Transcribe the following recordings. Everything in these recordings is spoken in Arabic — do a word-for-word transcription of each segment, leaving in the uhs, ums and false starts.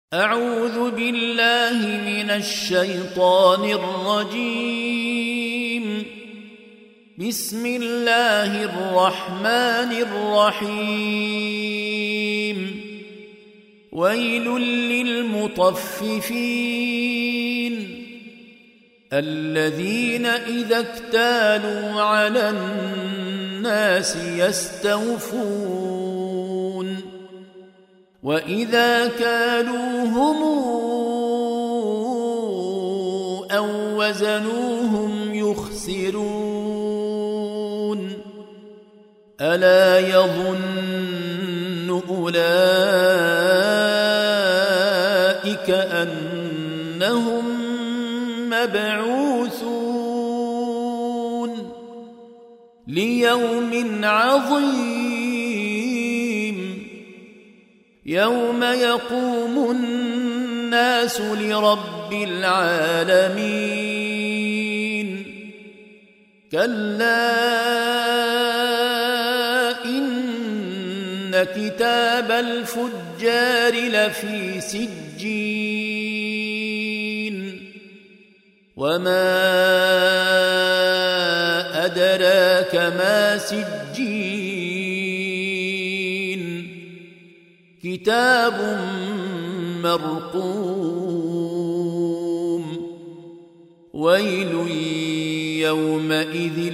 أعوذ بالله من الشيطان الرجيم. بسم الله الرحمن الرحيم. ويل للمطففين الذين إذا اكتالوا على الناس يستوفون وإذا كالوهم أو وزنوهم يخسرون. ألا يظن أولئك أنهم مبعوثون ليوم عظيم يوم يقوم الناس لرب العالمين. كلا إن كتاب الفجار لفي سجين. وما أدراك ما سجين. كتاب مرقوم. ويل يومئذ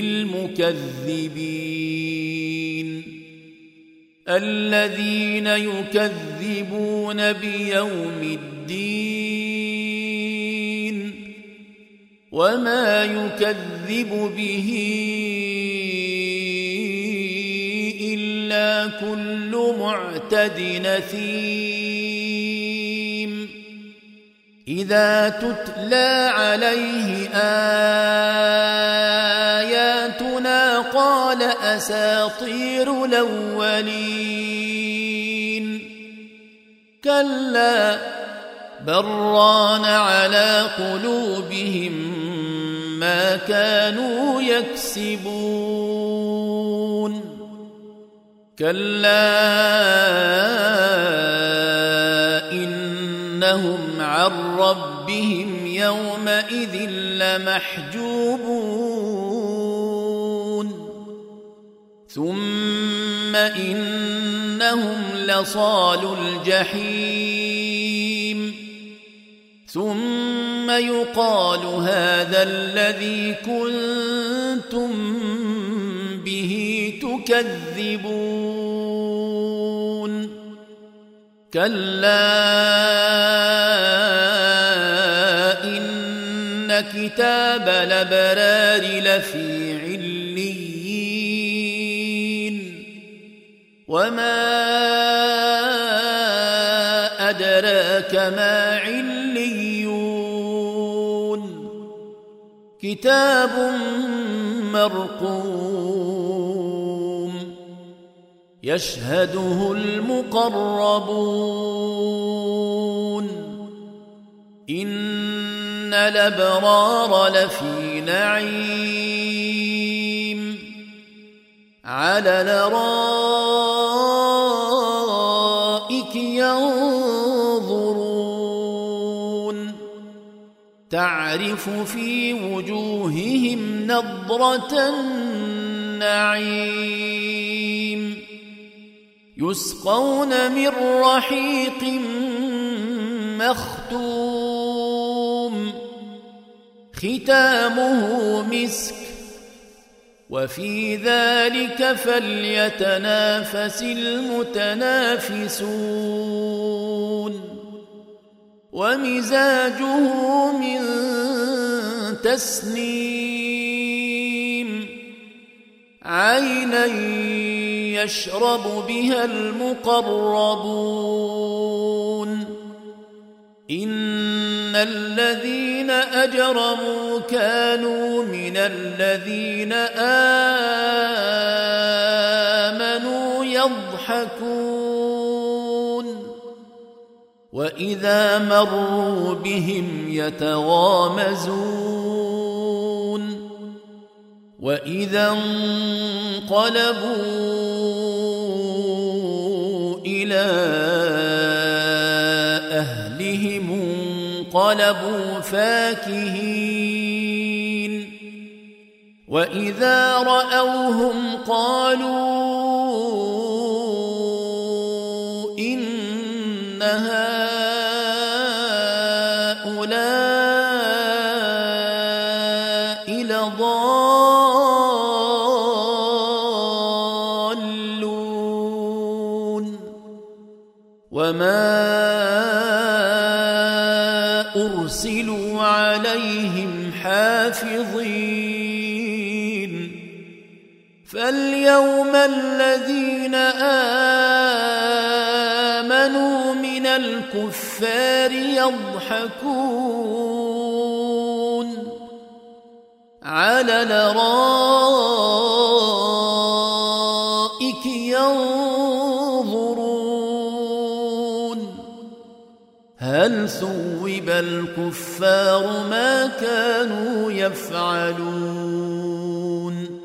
للمكذبين الذين يكذبون بيوم الدين وما يكذب به إلا كل معتد نثيم. إذا تتلى عليه آياتنا قال أساطير الأولين. كلا بل ران على قلوبهم ما كانوا يكسبون. كلا إنهم عن ربهم يومئذ لمحجوبون. ثم إنهم لصالو الجحيم. ثم يقال هذا الذي كنتم به تكذبون. كلا إن كتاب الأبرار لفي عليين. وما أدراك ما عليون. كتاب مرقوم يشهده المقربون. إن الأبرار لفي نعيم على الأرائك ينظرون. تعرف في وجوههم نضرة النعيم. يسقون من رحيق مختوم ختامه مسك وفي ذلك فليتنافس المتنافسون. ومزاجه من تسنيم. عينا يشرب بها المقربون. إن الذين أجرموا كانوا من الذين آمنوا يضحكون وإذا مروا بهم يتغامزون. وإذا انقلبوا إلى انقلبوا فاكهين وإذا رأوهم قالوا إن هؤلاء لضالون وما أرسلوا عليهم حافظين فاليوم الذين آمنوا من الكفار يضحكون على الأرائك ينظرون هل ثوب الكفار ما كانوا يفعلون